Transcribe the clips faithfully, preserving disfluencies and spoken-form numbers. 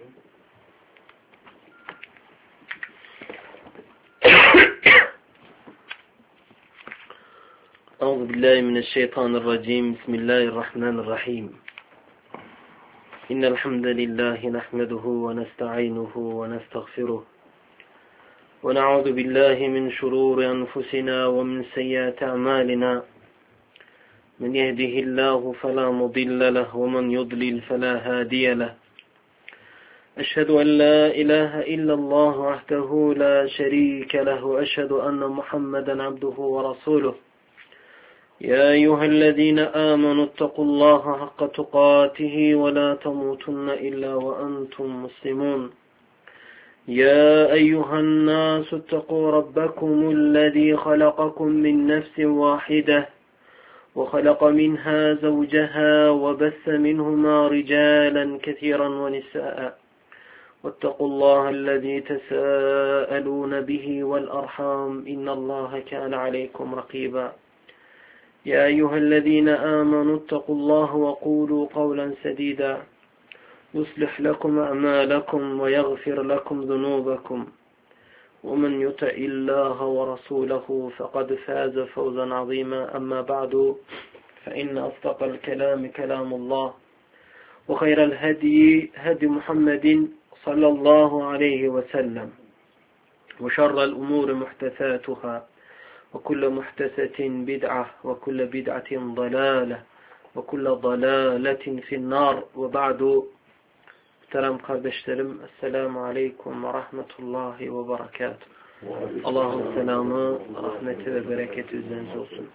أعوذ بالله من الشيطان الرجيم بسم الله الرحمن الرحيم إن الحمد لله نحمده ونستعينه ونستغفره ونعوذ بالله من شرور أنفسنا ومن سيئات أعمالنا من يهده الله فلا مضل له ومن يضلل فلا هادي له أشهد أن لا إله إلا الله وحده لا شريك له أشهد أن محمدا عبده ورسوله يا أيها الذين آمنوا اتقوا الله حق تقاته ولا تموتن إلا وأنتم مسلمون يا أيها الناس اتقوا ربكم الذي خلقكم من نفس واحدة وخلق منها زوجها وبث منهما رجالا كثيرا ونساء واتقوا الله الذي تساءلون به والأرحام إن الله كان عليكم رقيبا يا أيها الذين آمنوا اتقوا الله وقولوا قولا سديدا يصلح لكم أعمالكم ويغفر لكم ذنوبكم ومن يطع الله ورسوله فقد فاز فوزا عظيما أما بعد فإن أصدق الكلام كلام الله وخير الهدي هدي محمد صلى الله عليه وسلم وشر الأمور محدثاتها وكل محدثة بدعة وكل بدعة ضلالة وكل ضلالة في النار وبعد. Muhterem kardeşlerim, Esselamu Aleyküm ve Rahmetullahi ve Berekatuhu. Allah'ın selamı, rahmeti ve bereketi üzerinize olsun.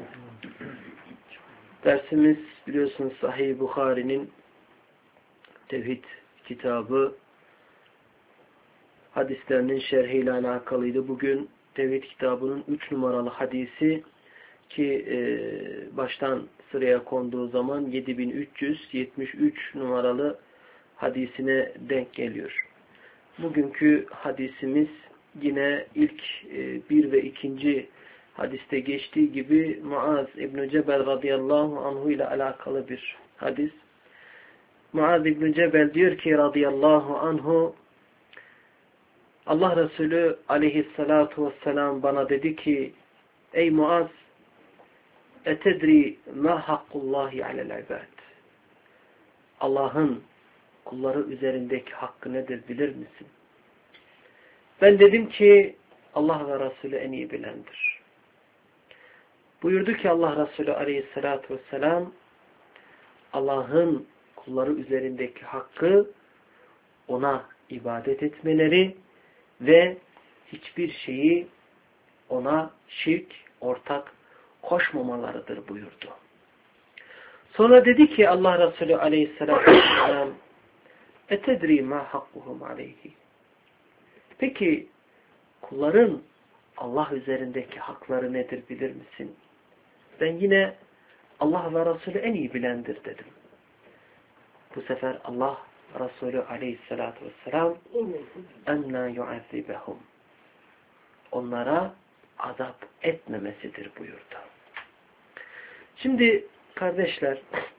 Dersimiz biliyorsunuz Sahih Bukhari'nin Tevhid kitabı hadislerinin şerhiyle alakalıydı. Bugün Tevhid kitabının üç numaralı hadisi ki e, baştan sıraya konduğu zaman yedi bin üç yüz yetmiş üç numaralı hadisine denk geliyor. Bugünkü hadisimiz yine ilk e, bir ve ikinci hadiste geçtiği gibi Muaz İbn-i Cebel radıyallahu anhu ile alakalı bir hadis. Muaz İbn-i Cebel diyor ki radıyallahu anhu, Allah Resulü aleyhissalatu vesselam bana dedi ki, ey Muaz, etedri ma hakkullahi alel ibad. Allah'ın kulları üzerindeki hakkı nedir bilir misin? Ben dedim ki Allah ve Resulü en iyi bilendir. Buyurdu ki Allah Resulü aleyhissalatu vesselam, Allah'ın kulları üzerindeki hakkı ona ibadet etmeleri ve hiçbir şeyi ona şirk, ortak koşmamalarıdır buyurdu. Sonra dedi ki Allah Resulü aleyhissalatu vesselam, etedri ma hakkuhum aleyhi. Peki kulların Allah üzerindeki hakları nedir bilir misin? Ben yine Allah ve Resulü en iyi bilendir dedim. Bu sefer Allah Resulü aleyhissalatu vesselam enna yu'azzibehum, onlara azap etmemesidir buyurdu. Şimdi kardeşler,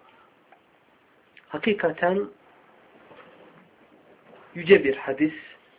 hakikaten yüce bir hadis,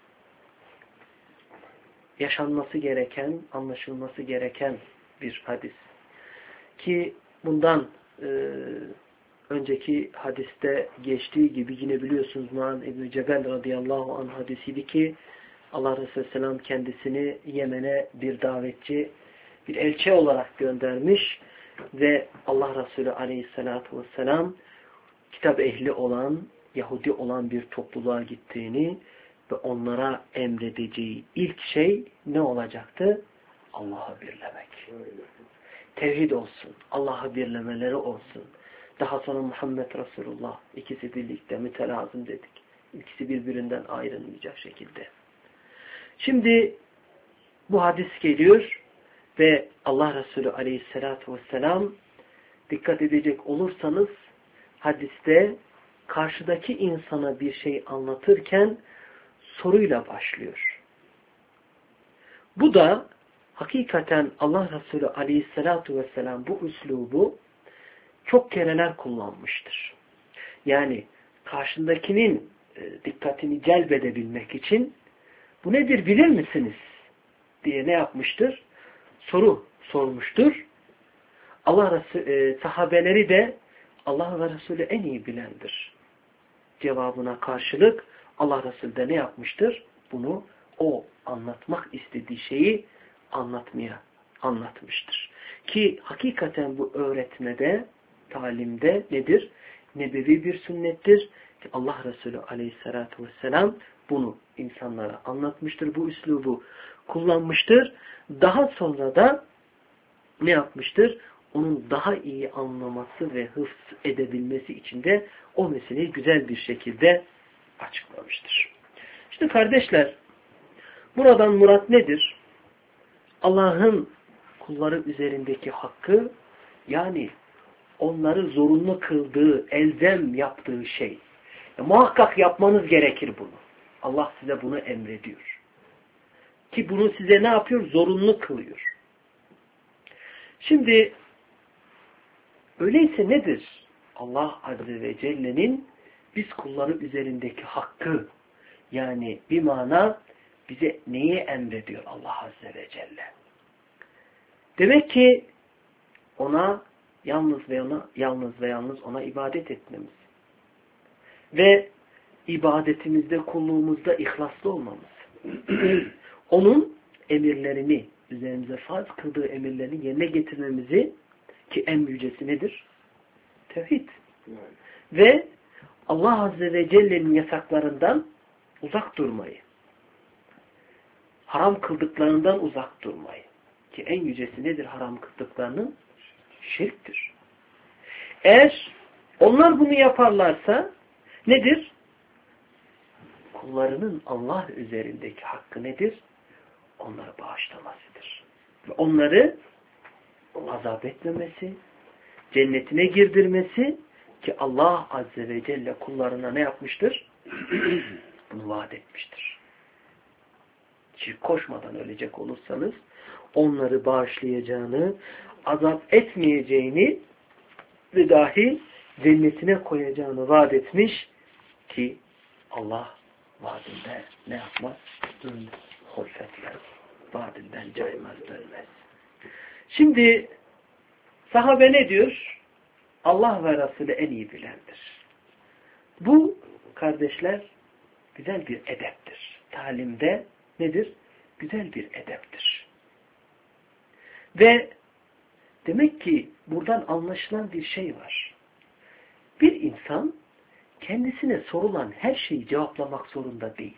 yaşanması gereken, anlaşılması gereken bir hadis. Ki bundan e, önceki hadiste geçtiği gibi yine biliyorsunuz Muaz İbn-i Cebel radıyallahu anh hadisiydi ki Allah Resulü selam kendisini Yemen'e bir davetçi, bir elçi olarak göndermiş ve Allah Resulü aleyhissalatu vesselam kitap ehli olan, Yahudi olan bir topluluğa gittiğini ve onlara emredeceği ilk şey ne olacaktı? Allah'ı birlemek. Tevhid olsun, Allah'ı birlemeleri olsun. Daha sonra Muhammed Resulullah, ikisi birlikte mütelazım dedik. İkisi birbirinden ayrılmayacak şekilde. Şimdi bu hadis geliyor ve Allah Resulü aleyhissalatu vesselam, dikkat edecek olursanız hadiste karşıdaki insana bir şey anlatırken soruyla başlıyor. Bu da hakikaten Allah Resulü aleyhissalatu vesselam bu üslubu çok kereler kullanmıştır. Yani karşındakinin e, dikkatini celbedebilmek için bu nedir bilir misiniz diye ne yapmıştır? Soru sormuştur. Allah Resulü, e, sahabeleri de Allah ve Resulü en iyi bilendir cevabına karşılık Allah Resulü de ne yapmıştır? Bunu o anlatmak istediği şeyi anlatmaya anlatmıştır. Ki hakikaten bu öğretmede, talimde nedir? Nebevi bir sünnettir. Ki Allah Resulü aleyhissalatu vesselam bunu insanlara anlatmıştır. Bu üslubu kullanmıştır. Daha sonra da ne yapmıştır? Onun daha iyi anlaması ve hıfz edebilmesi için de o meseleyi güzel bir şekilde açıklamıştır. İşte kardeşler, buradan murat nedir? Allah'ın kulları üzerindeki hakkı, yani onları zorunlu kıldığı, elzem yaptığı şey. Ya, muhakkak yapmanız gerekir bunu. Allah size bunu emrediyor. Ki bunu size ne yapıyor? Zorunlu kılıyor. Şimdi öyleyse nedir? Allah Azze ve Celle'nin biz kulları üzerindeki hakkı, yani bir mana bize neyi emrediyor Allah Azze ve Celle? Demek ki ona yalnız ve ona yalnız ve yalnız ona ibadet etmemiz ve ibadetimizde, kulluğumuzda ihlaslı olmamız. Onun emirlerini, üzerimize farz kıldığı emirlerini yerine getirmemizi, ki en yücesi nedir? Tevhid. Evet. Ve Allah Azze ve Celle'nin yasaklarından uzak durmayı, haram kıldıklarından uzak durmayı, ki en yücesi nedir haram kıldıklarının? Şirktir. Eğer onlar bunu yaparlarsa nedir? Kullarının Allah üzerindeki hakkı nedir? Onları bağışlamasıdır. Ve onları azap etmemesi, cennetine girdirmesi, ki Allah Azze ve Celle kullarına ne yapmıştır? Bunu vaat etmiştir. Şirk koşmadan ölecek olursanız onları bağışlayacağını, azap etmeyeceğini ve dahi cennetine koyacağını vaat etmiş, ki Allah vaadinde ne yapmaz? Hulfetler. Vaadinden caymaz, dönmez. Şimdi sahabe ne diyor? Allah ve Resulü en iyi bilendir. Bu kardeşler güzel bir edeptir. Talimde nedir? Güzel bir edeptir. Ve demek ki buradan anlaşılan bir şey var. Bir insan kendisine sorulan her şeyi cevaplamak zorunda değil.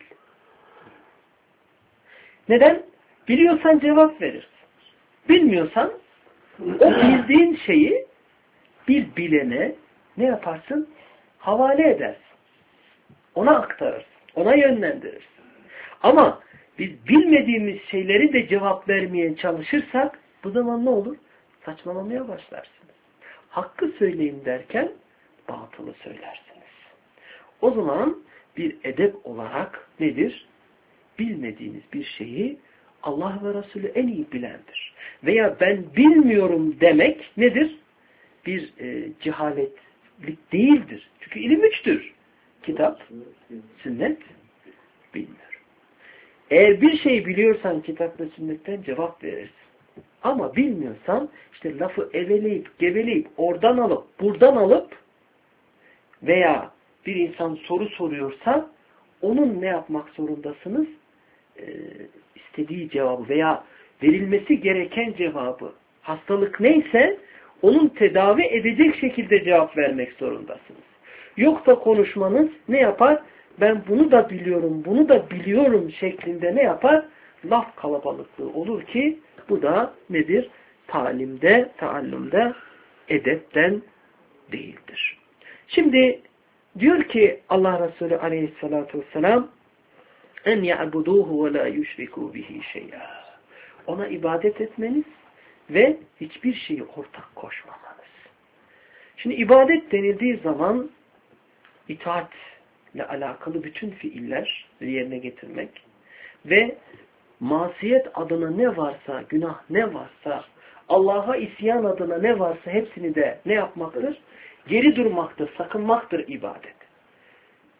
Neden? Biliyorsan cevap verirsin. Bilmiyorsan o bildiğin şeyi bir bilene ne yaparsın? Havale edersin. Ona aktarırsın. Ona yönlendirirsin. Ama biz bilmediğimiz şeyleri de cevap vermeye çalışırsak bu zaman ne olur? Saçmalamaya başlarsınız. Hakkı söyleyin derken batılı söylersiniz. O zaman bir edep olarak nedir? Bilmediğiniz bir şeyi Allah ve Resulü en iyi bilendir. Veya ben bilmiyorum demek nedir? Bir e, cehaletlik değildir. Çünkü ilim üçtür. Kitap, sünnet, bilmiyorum. Eğer bir şey biliyorsan kitap ve sünnetten cevap verirsin. Ama bilmiyorsan işte lafı eveleyip, geveleyip, oradan alıp, buradan alıp veya bir insan soru soruyorsa onun ne yapmak zorundasınız? Ee, istediği cevabı veya verilmesi gereken cevabı, hastalık neyse onun tedavi edecek şekilde cevap vermek zorundasınız. Yoksa konuşmanız ne yapar? Ben bunu da biliyorum, bunu da biliyorum şeklinde ne yapar? Laf kalabalıklığı olur ki bu da nedir? Talimde, taallümde edepten değildir. Şimdi diyor ki Allah Resulü aleyhissalatu vesselam en ya'buduhu ve la yushriku bihi şey'a. Ona ibadet etmeniz ve hiçbir şeyi ortak koşmamanız. Şimdi ibadet denildiği zaman itaatle alakalı bütün fiiller yerine getirmek ve masiyet adına ne varsa, günah ne varsa, Allah'a isyan adına ne varsa hepsini de ne yapmaktır? Geri durmaktır, sakınmaktır ibadet.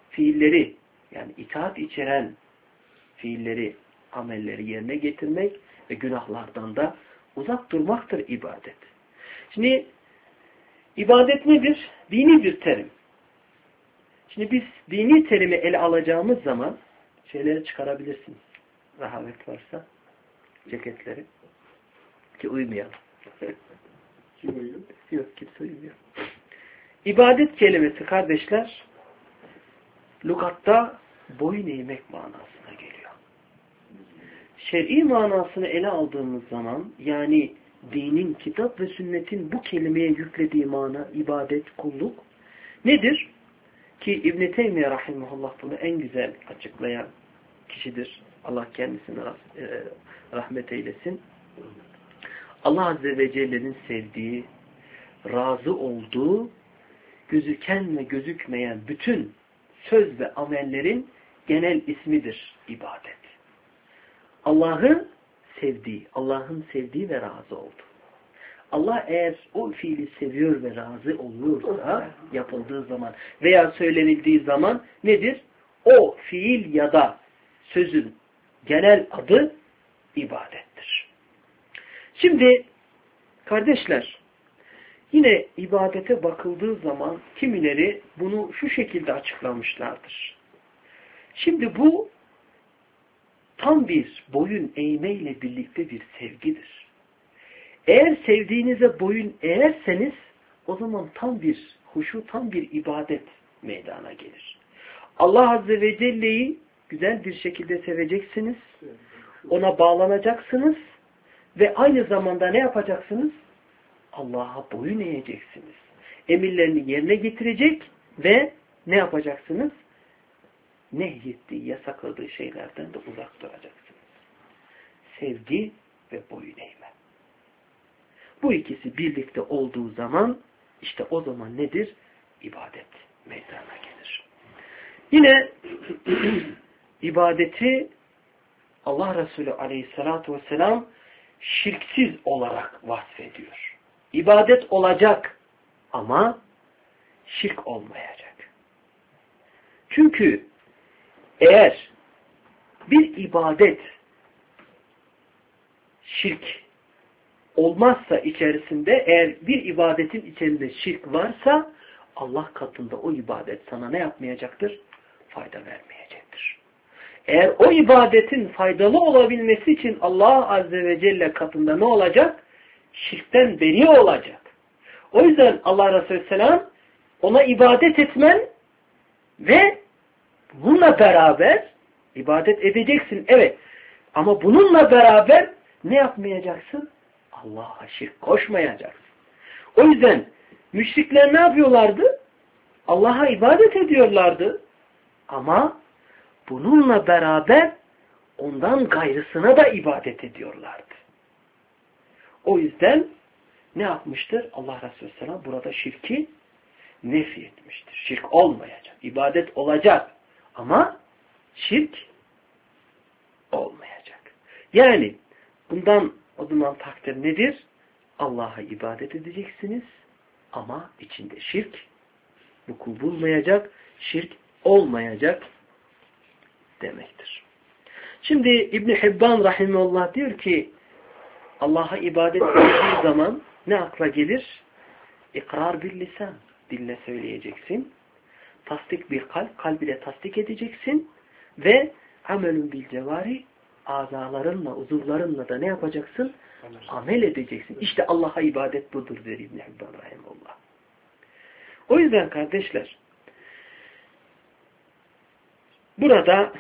fiilleri yani itaat içeren fiilleri, amelleri yerine getirmek ve günahlardan da uzak durmaktır ibadet. Şimdi ibadet nedir? Dini bir terim. Şimdi biz dini terimi ele alacağımız zaman şeyleri çıkarabilirsiniz. Rahavet varsa ceketleri. Ki uymayalım. Kim uyuyor? Yok, kimse uyumuyor. İbadet kelimesi kardeşler lügatta boyun eğmek manasına geliyor. Şer'i manasını ele aldığımız zaman yani dinin, kitap ve sünnetin bu kelimeye yüklediği mana, ibadet, kulluk nedir? Ki İbn-i Teymiye rahimahullah bunu en güzel açıklayan kişidir. Allah kendisine rahmet eylesin. Allah Azze ve Celle'nin sevdiği, razı olduğu, gözüken ve gözükmeyen bütün söz ve amellerin genel ismidir ibadet. Allah'ın sevdiği, Allah'ın sevdiği ve razı olduğu. Allah eğer o fiili seviyor ve razı oluyorsa yapıldığı zaman veya söylenildiği zaman nedir? O fiil ya da sözün genel adı ibadettir. Şimdi kardeşler yine ibadete bakıldığı zaman kimileri bunu şu şekilde açıklamışlardır. Şimdi bu tam bir boyun eğmeyle birlikte bir sevgidir. Eğer sevdiğinize boyun eğerseniz o zaman tam bir huşu, tam bir ibadet meydana gelir. Allah Azze ve Celle'yi güzel bir şekilde seveceksiniz. Ona bağlanacaksınız ve aynı zamanda ne yapacaksınız? Allah'a boyun eğeceksiniz. Emirlerini yerine getirecek ve ne yapacaksınız? Nehyettiği, yasakladığı şeylerden de uzak duracaksınız. Sevgi ve boyun eğme. Bu ikisi birlikte olduğu zaman işte o zaman nedir? İbadet meydana gelir. Yine ibadeti Allah Resulü Aleyhisselatü Vesselam şirksiz olarak vasfediyor. İbadet olacak ama şirk olmayacak. Çünkü eğer bir ibadet şirk olmazsa içerisinde, eğer bir ibadetin içerisinde şirk varsa Allah katında o ibadet sana ne yapmayacaktır? Fayda vermeyecektir. Eğer o ibadetin faydalı olabilmesi için Allah Azze ve Celle katında ne olacak? Şirkten beri olacak. O yüzden Allah Resulü Selam ona ibadet etmen ve bununla beraber ibadet edeceksin. Evet. Ama bununla beraber ne yapmayacaksın? Allah'a şirk koşmayacaksın. O yüzden müşrikler ne yapıyorlardı? Allah'a ibadet ediyorlardı. Ama bununla beraber ondan gayrısına da ibadet ediyorlardı. O yüzden ne yapmıştır? Allah Resulü Selam burada şirki nefi etmiştir. Şirk olmayacak. İbadet olacak. Ama şirk olmayacak. Yani bundan o zaman takdir nedir? Allah'a ibadet edeceksiniz ama içinde şirk vuku bulmayacak, şirk olmayacak demektir. Şimdi İbn-i Hibban rahimehullah diyor ki Allah'a ibadet ettiği zaman ne akla gelir? İkrar bil lisan. Dille söyleyeceksin. Tasdik bir kalp. Kalb ile tasdik edeceksin. Ve amelun bil cevari. Azalarınla, uzuvlarınla da ne yapacaksın? Amel edeceksin. İşte Allah'a ibadet budur der İbn-i Hibban rahimehullah. O yüzden kardeşler burada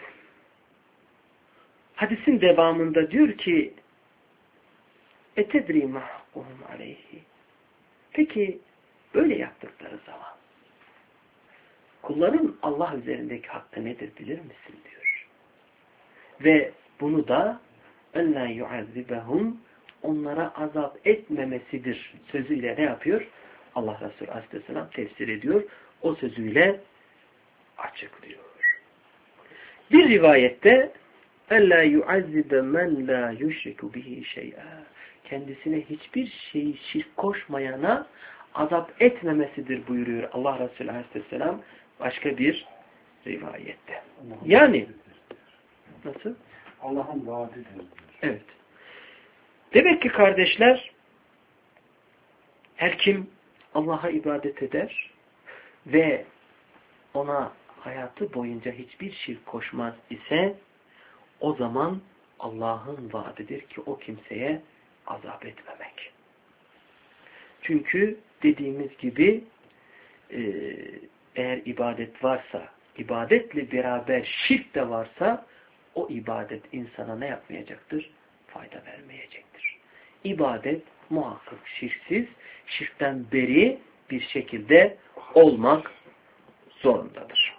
hadisin devamında diyor ki etedri mahkuhum aleyhi. Peki böyle yaptıkları zaman kulların Allah üzerindeki hakkı nedir bilir misin diyor. Ve bunu da اَلَّا يُعَذِّبَهُمْ onlara azap etmemesidir sözüyle ne yapıyor? Allah Resulü Aleyhisselam tefsir ediyor. O sözüyle açıklıyor. Bir rivayette اَلَّا يُعَذِّبَ مَنْ لَا يُشْرِكُ بِهِ شَيْئًا kendisine hiçbir şeyi şirk koşmayana azap etmemesidir buyuruyor Allah Resulü Aleyhisselam başka bir rivayette. Yani nasıl? Allah'ın vaadidir. Evet. Demek ki kardeşler, her kim Allah'a ibadet eder ve ona hayatı boyunca hiçbir şirk koşmaz ise o zaman Allah'ın vaadidir ki o kimseye azap etmemek. Çünkü dediğimiz gibi eğer ibadet varsa, ibadetle beraber şirk de varsa o ibadet insana ne yapmayacaktır? Fayda vermeyecektir. İbadet muhakkak şirksiz, şirkten beri bir şekilde olmak zorundadır.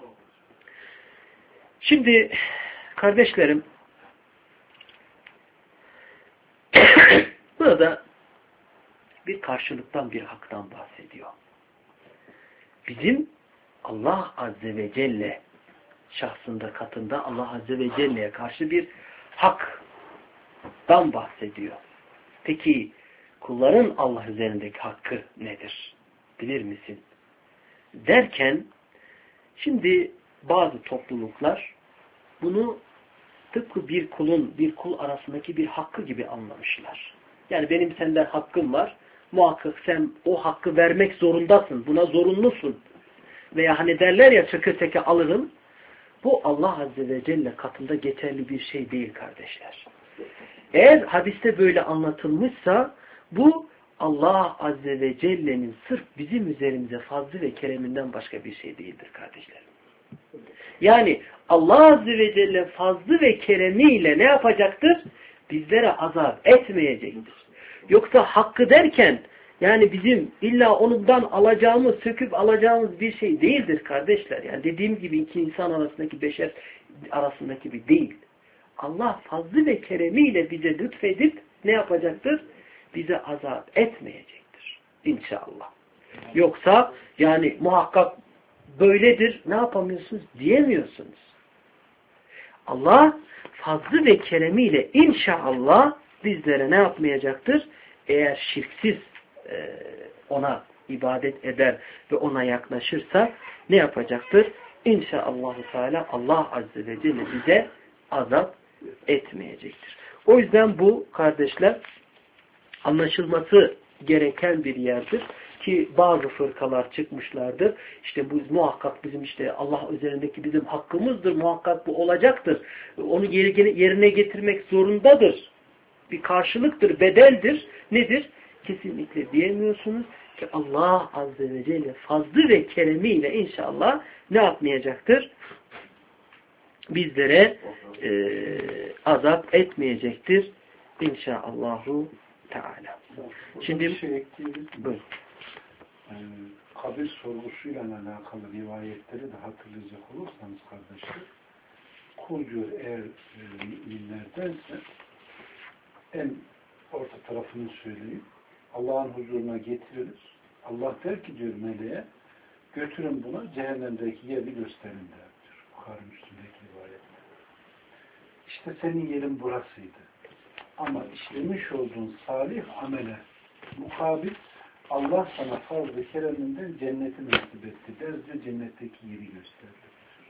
Şimdi kardeşlerim, burada bir karşılıktan, bir haktan bahsediyor. Bizim Allah Azze ve Celle şahsında, katında Allah Azze ve Celle'ye karşı bir haktan bahsediyor. Peki kulların Allah üzerindeki hakkı nedir? Bilir misin? Derken şimdi bazı topluluklar bunu tıpkı bir kulun, bir kul arasındaki bir hakkı gibi anlamışlar. Yani benim senden hakkım var. Muhakkak sen o hakkı vermek zorundasın. Buna zorunlusun. Veya hani derler ya söke söke alırım. Bu Allah Azze ve Celle katında geçerli bir şey değil kardeşler. Eğer hadiste böyle anlatılmışsa bu Allah Azze ve Celle'nin sırf bizim üzerimize fazlı ve kereminden başka bir şey değildir kardeşlerim. Yani Allah Azze ve Celle fazlı ve keremiyle ne yapacaktır? Bizlere azap etmeyecektir. Yoksa hakkı derken yani bizim illa onundan alacağımız, söküp alacağımız bir şey değildir kardeşler. Yani dediğim gibi iki insan arasındaki, beşer arasındaki bir değil. Allah fazlı ve keremiyle bize lütfedip ne yapacaktır? Bize azap etmeyecektir. İnşallah. Yoksa yani muhakkak böyledir, ne yapamıyorsunuz diyemiyorsunuz. Allah fazlı ve keremiyle inşallah bizlere ne yapmayacaktır? Eğer şirksiz e, ona ibadet eder ve ona yaklaşırsa ne yapacaktır? İnşaallahu Teala Allah Azze ve Celle bize azap etmeyecektir. O yüzden bu kardeşler anlaşılması gereken bir yerdir. Ki bazı fırkalar çıkmışlardır. İşte bu muhakkak bizim işte Allah üzerindeki bizim hakkımızdır. Muhakkak bu olacaktır. Onu yerine getirmek zorundadır. Bir karşılıktır, bedeldir. Nedir? Kesinlikle diyemiyorsunuz ki Allah Azze ve Celle fazlı ve keremiyle inşallah ne yapmayacaktır? Bizlere e, azap etmeyecektir. İnşaallahu Teala. Şimdi bir şey ekleyelim. Buyurun. Ee, kabir sorgusuyla alakalı rivayetleri de hatırlayacak olursanız kardeşler, kul diyor eğer e, müminlerdense en orta tarafını söyleyeyim. Allah'ın huzuruna getirilir. Allah der ki diyor meleğe, götürün buna cehennemdeki yerini gösterin der diyor. Bukhari Müslim'deki rivayette. İşte senin yerin burasıydı. Ama işlemiş olduğun salih amele mukabil Allah sana fazla kereminden cenneti nasip etti der diyor, cennetteki yeri gösterdi.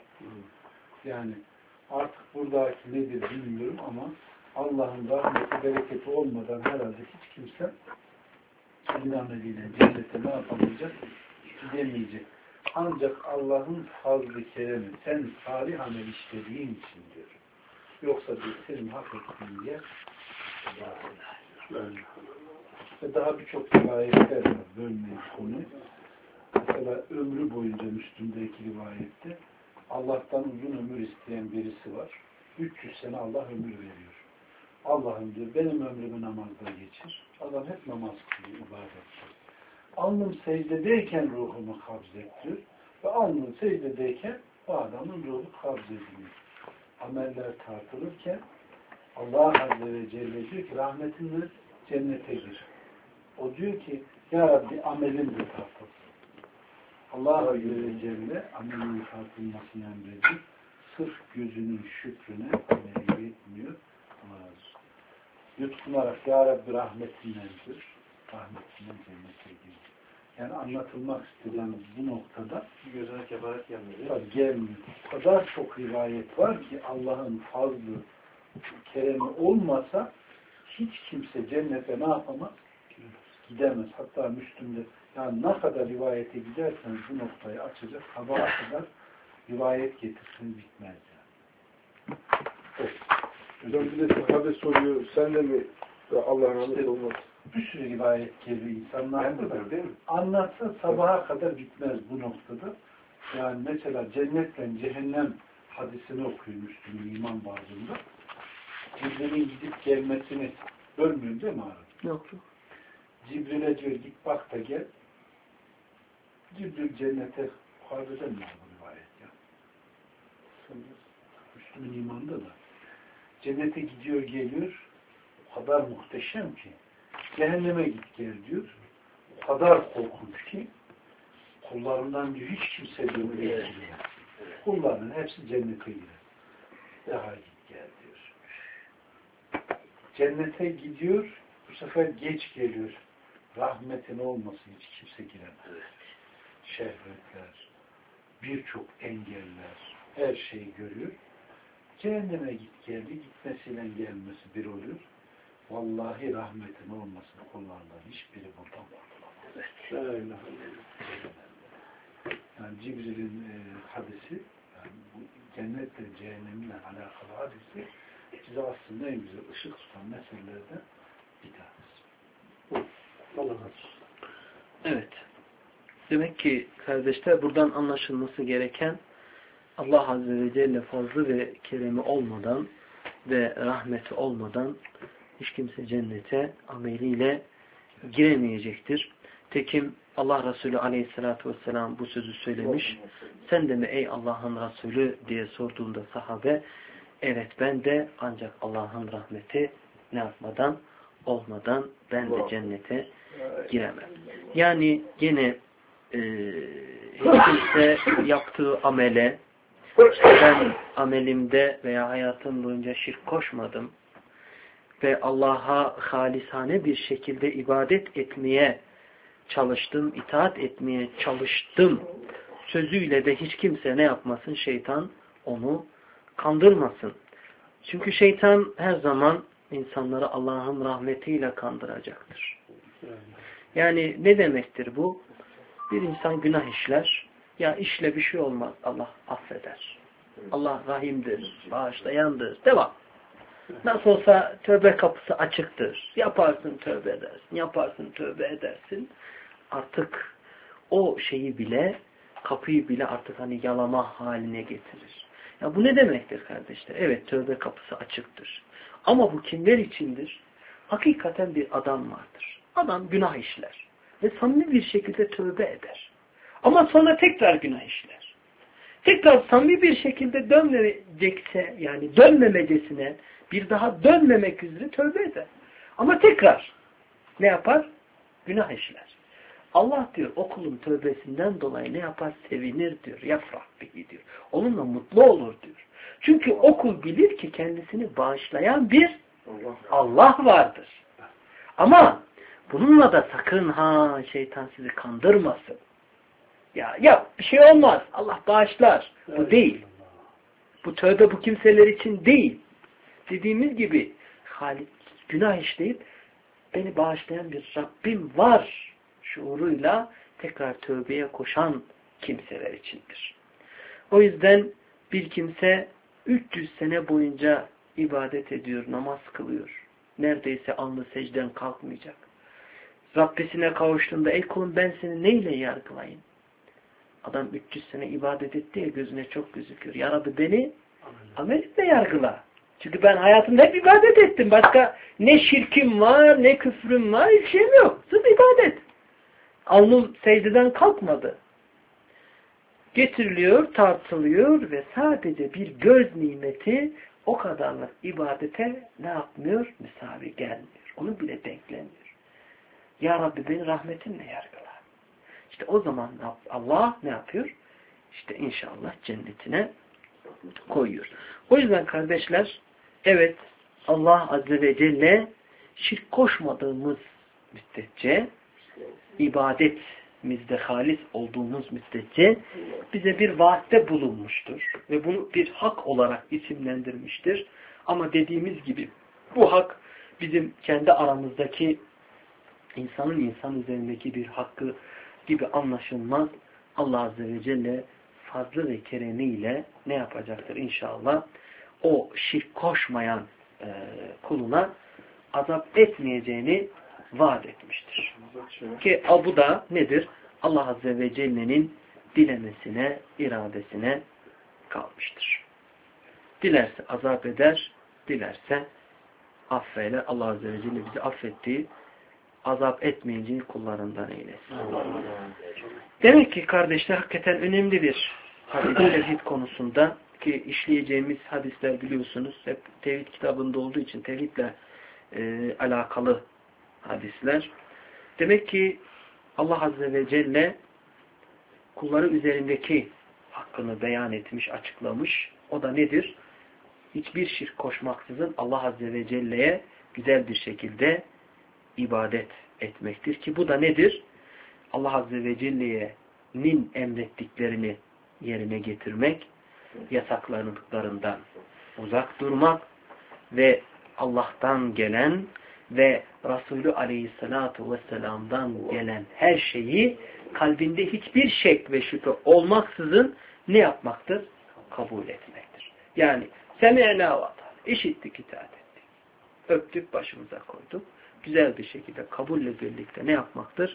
Yani artık buradaki nedir bilmiyorum ama Allah'ın rahmeti, bereketi olmadan herhalde hiç kimse kendi ameliyle cennete ne yapamayacak? Gidemeyecek. Ancak Allah'ın fazlı keremi sen salih amel işlediğin için diyor. Yoksa diyor senin hak ettiğin yer ve daha birçok rivayetler var. Bölmeyin konuyu. Mesela ömrü boyunca Müslüm'deki rivayette Allah'tan uzun ömür isteyen birisi var. üç yüz sene Allah ömür veriyor. Allah'ım diyor benim ömrümü namazda geçir. Adam hep namaz kılıyor, ibadet. Alnım secdedeyken ruhumu kabzet diyor. Ve alnım secdedeyken o adamın ruhu kabzediliyor. Ameller tartılırken Allah Azze ve Celle diyor ki rahmetinle cennete gir. O diyor ki ya Rabbi amelim de tartılsın. Allah Azze ve Celle amelinin tartılmasını emrediyor. Sırf gözünün şükrüne ameli yetmiyor. Yutkunarak ya Rabbi rahmetinlendir. Rahmetinden cennete gir. Yani anlatılmak istediğimiz bu noktada gözüne kefaret gelmiyor. tabii gelmiyor. O kadar çok rivayet var ki Allah'ın fazlı, keremi olmasa hiç kimse cennete ne yapamaz? Gidemez. Hatta Müslüm'de yani ne kadar rivayete giderseniz bu noktayı açacak. Sabaha kadar rivayet getirsin bitmez yani. Evet. Hocam bir de sahabe soruyor. Sen de mi Allah'ın rahmeti olmaz? Bir sürü rivayet geliyor insanlar da değil mi? Anlatsa sabaha kadar bitmez bu noktada. Yani mesela cennetle cehennem hadisini okuyor Müslüm'ün iman bazında. Cibril'in gidip gelmesini görmüyor değil mi abi? Yok. Cibril'e diyor git bak da gel. Cibril cennete yukarıda mi bu rivayet ya? Müslüm'ün imanında da. Cennete gidiyor geliyor. O kadar muhteşem ki. Cehenneme git gel diyor. O kadar korkunç ki kullarından diyor hiç kimse diyor öyle evet. Kullarının hepsi cennete girer. Daha git gel diyor. Cennete gidiyor, bu sefer geç geliyor. Rahmetin olmasın hiç kimse giremez. Evet. Şehvetler, birçok engeller, her şeyi görüyor. Cehenneme git geldi, gitmesiyle gelmesi bir oluyor. Vallahi rahmetin olmasın kullarından hiçbiri buradan kurtulamaz. Evet. Yani Cibril'in e, hadisi, yani bu cennetle cehennemle alakalı hadisi bize aslında en güzel ışık tutan meselelerden bir tanesi. Allah razı olsun. Evet. Demek ki kardeşler buradan anlaşılması gereken Allah Azze ve Celle fazlı ve keremi olmadan ve rahmeti olmadan hiç kimse cennete ameliyle giremeyecektir. Tekim Allah Resulü Aleyhisselatü Vesselam bu sözü söylemiş. Sen de mi ey Allah'ın Resulü diye sorduğunda sahabe, evet ben de, ancak Allah'ın rahmeti ne yapmadan olmadan ben de cennete giremem. Yani yine e, hiç kimse yaptığı amele, işte ben amelimde veya hayatım boyunca şirk koşmadım ve Allah'a halisane bir şekilde ibadet etmeye çalıştım, itaat etmeye çalıştım sözüyle de hiç kimse ne yapmasın? Şeytan onu kandırmasın. Çünkü şeytan her zaman insanları Allah'ın rahmetiyle kandıracaktır. Yani ne demektir bu? Bir insan günah işler. Ya işle bir şey olmaz. Allah affeder. Allah rahimdir, bağışlayandır. Devam. Nasıl olsa tövbe kapısı açıktır. Yaparsın tövbe edersin. Yaparsın tövbe edersin. Artık o şeyi bile, kapıyı bile artık hani yalama haline getirir. Ya bu ne demektir kardeşler? Evet, tövbe kapısı açıktır. Ama bu kimler içindir? Hakikaten bir adam vardır. Adam günah işler. Ve samimi bir şekilde tövbe eder. Ama sonra tekrar günah işler. Tekrar samimi bir şekilde dönmeyecekse, yani dönmemecesine, bir daha dönmemek üzere tövbe eder. Ama tekrar ne yapar? Günah işler. Allah diyor o kulun tövbesinden dolayı ne yapar? Sevinir diyor. Yafrah bihi diyor. Onunla mutlu olur diyor. Çünkü o kul bilir ki kendisini bağışlayan bir Allah vardır. Ama bununla da sakın ha şeytan sizi kandırmasın. Ya yap bir şey olmaz. Allah bağışlar. Bu değil. Bu tövbe bu kimseler için değil. Dediğimiz gibi Halik günah işleyip beni bağışlayan bir Rabbim var şuuruyla tekrar tövbeye koşan kimseler içindir. O yüzden bir kimse üç yüz sene boyunca ibadet ediyor, namaz kılıyor. Neredeyse alnı secden kalkmayacak. Rabbisine kavuştuğunda ey kulum ben seni neyle yargılayayım? Adam üç yüz sene ibadet etti ya gözüne çok gözüküyor. Ya Rabbi beni amelimle yargıla. Çünkü ben hayatımda hep ibadet ettim. Başka ne şirkim var, ne küfrüm var, hiçbir şeyim yok. Sırf ibadet. Alnım secdeden kalkmadı. Getiriliyor, tartılıyor ve sadece bir göz nimeti o kadarlık ibadete ne yapmıyor? Müsavi gelmiyor. Onu bile denklemiyor. Ya Rabbi beni rahmetinle yargıla. İşte o zaman Allah ne yapıyor? İşte inşallah cennetine koyuyor. O yüzden kardeşler, evet Allah Azze ve Celle şirk koşmadığımız müddetçe ibadet kalbimizde halis olduğumuz müddetçe bize bir vaatte bulunmuştur. Ve bunu bir hak olarak isimlendirmiştir. Ama dediğimiz gibi bu hak bizim kendi aramızdaki insanın insan üzerindeki bir hakkı gibi anlaşılmaz. Allah Azze ve Celle fazlı ve keremiyle ne yapacaktır inşallah? O şirk koşmayan e, kuluna azap etmeyeceğini vaat etmiştir. Ki bu da nedir? Allah Azze ve Celle'nin dilemesine, iradesine kalmıştır. Dilerse azap eder, dilerse affeyle. Allah Azze ve Celle bizi affettiği, azap etmeyeceği kullarından eylesin. Demek ki kardeşler hakikaten önemli bir hadis tevhid konusunda ki işleyeceğimiz hadisler biliyorsunuz hep tevhid kitabında olduğu için tevhidle e, alakalı hadisler. Demek ki Allah Azze ve Celle kulları üzerindeki hakkını beyan etmiş, açıklamış. O da nedir? Hiçbir şirk koşmaksızın Allah Azze ve Celle'ye güzel bir şekilde ibadet etmektir. Ki bu da nedir? Allah Azze ve Celle'nin emrettiklerini yerine getirmek, yasaklandıklarından uzak durmak ve Allah'tan gelen ve Resulü Aleyhisselatü Vesselam'dan gelen her şeyi kalbinde hiçbir şek ve şüphe olmaksızın ne yapmaktır? Kabul etmektir. Yani semi'na ve ata'na, işittik, itaat ettik. Öptük, başımıza koyduk. Güzel bir şekilde kabulle birlikte ne yapmaktır?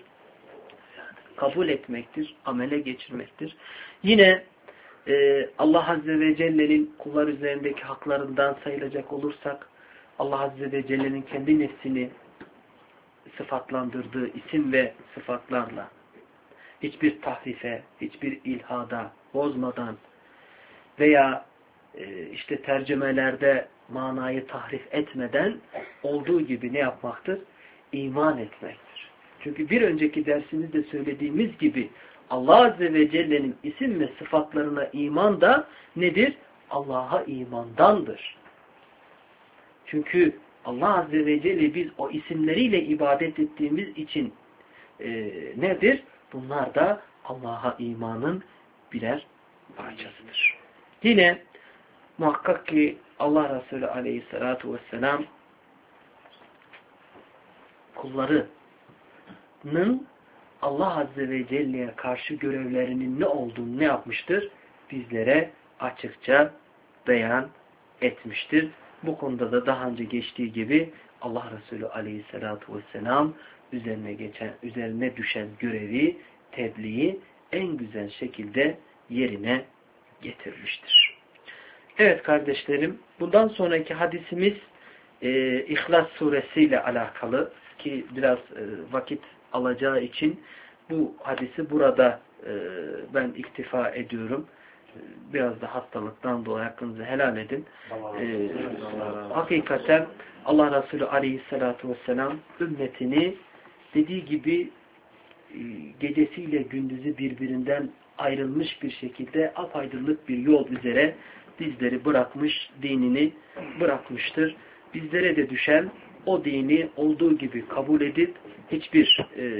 Kabul etmektir, amele geçirmektir. Yine e, Allah Azze ve Celle'nin kullar üzerindeki haklarından sayılacak olursak Allah Azze ve Celle'nin kendi nefsini sıfatlandırdığı isim ve sıfatlarla hiçbir tahrife, hiçbir ilhada bozmadan veya e, işte tercümelerde manayı tahrif etmeden olduğu gibi ne yapmaktır? İman etmektir. Çünkü bir önceki dersimizde söylediğimiz gibi Allah Azze ve Celle'nin isim ve sıfatlarına iman da nedir? Allah'a imandandır. Çünkü Allah Azze ve Celle biz o isimleriyle ibadet ettiğimiz için e, nedir? Bunlar da Allah'a imanın birer parçasıdır. Yine muhakkak ki Allah Resulü Aleyhisselatü Vesselam kullarının Allah Azze ve Celle'ye karşı görevlerinin ne olduğunu ne yapmıştır? Bizlere açıkça beyan etmiştir. Bu konuda da daha önce geçtiği gibi Allah Resulü Aleyhisselatü Vesselam üzerine geçen, üzerine düşen görevi, tebliği en güzel şekilde yerine getirmiştir. Evet kardeşlerim, bundan sonraki hadisimiz e, İhlas suresiyle alakalı ki biraz e, vakit alacağı için bu hadisi burada e, ben iktifa ediyorum. Biraz da hastalıktan dolayı hakkınızı helal edin. Ee, hakikaten Allah Resulü Aleyhisselatü Vesselam ümmetini dediği gibi gecesiyle gündüzü birbirinden ayrılmış bir şekilde apaydınlık bir yol üzere bizleri bırakmış, dinini bırakmıştır. Bizlere de düşen o dini olduğu gibi kabul edip hiçbir e,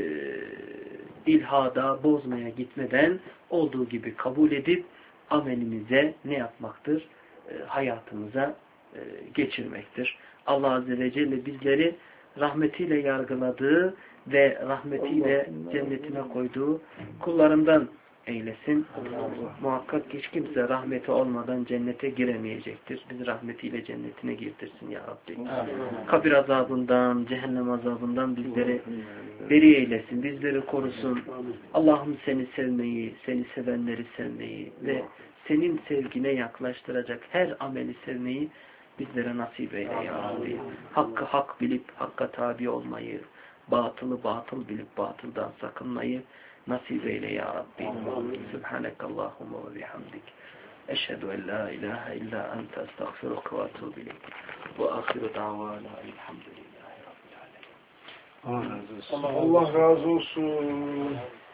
ilhada, bozmaya gitmeden olduğu gibi kabul edip amelimize ne yapmaktır? E, hayatımıza e, geçirmektir. Allah Azze ve Celle bizleri rahmetiyle yargıladığı ve rahmetiyle cennetine koyduğu kullarından eylesin. Muhakkak hiç kimse rahmeti olmadan cennete giremeyecektir. Bizi rahmetiyle cennetine girdirsin ya Rabbi. Kabir azabından, cehennem azabından bizleri beri eylesin. Bizleri korusun. Allah'ım seni sevmeyi, seni sevenleri sevmeyi ve senin sevgine yaklaştıracak her ameli sevmeyi bizlere nasip eyle ya Rabbi. Hakkı hak bilip hakka tabi olmayı, batılı batıl bilip batıldan sakınmayı nasip eyle ya Rabbi. Subhanekallahumma ve bihamdik. Eşhedü en la ilahe illa ente estağfiruka ve etûbü ileyk. Ve ahiru davana elhamdülillahi rabbil alemin. Allah razı olsun. Allah razı olsun.